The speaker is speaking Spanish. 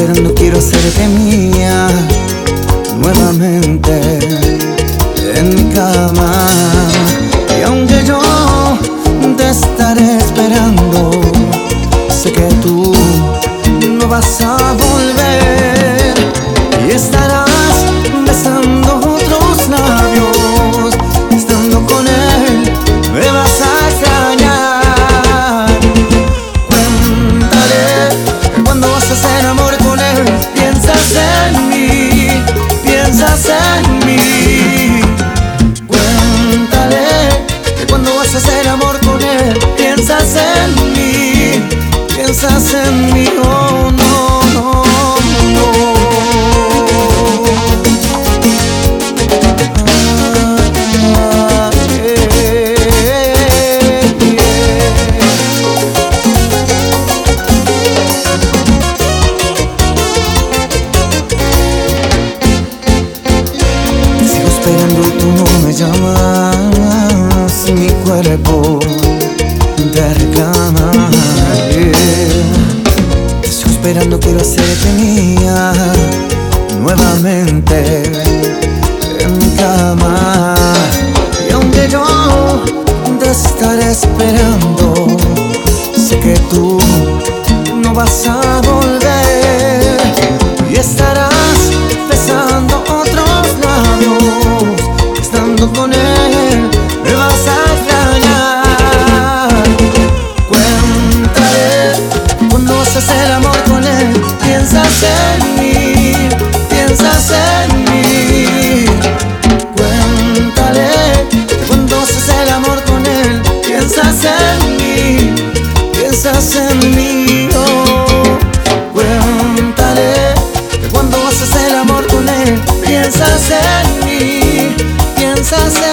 esperando, quiero hacerte mía nuevamente en mi cama. Y aunque yo te estaré esperando, sé que tú no vas a volver y estarás besando otros labios. Estando con él me vas a extrañar. Cuéntale que cuando vas a hacer amor con él piensas en mí, piensas en mí. Cuéntale que cuando vas a hacer amor con él piensas en mí, piensas en mí. Oh, no, no, no. Sigo esperando y tú no me llamas, mi cuerpo te reclama. Te sigo esperando, quiero hacerte mía nuevamente en mi cama. Y aunque yo te estaré esperando, sé que tú no vas a volver y estarás besando otros labios. Estando con él me vas a extrañar. Cuéntale cuando vas a hacer amor con él piensas en mí, piensas en mí. Cuéntale que cuando vas a hacer amor con él piensas en mí, piensas en mí. Oh, cuéntale que cuando vas a hacer amor con él piensas en mí, piensas en mí.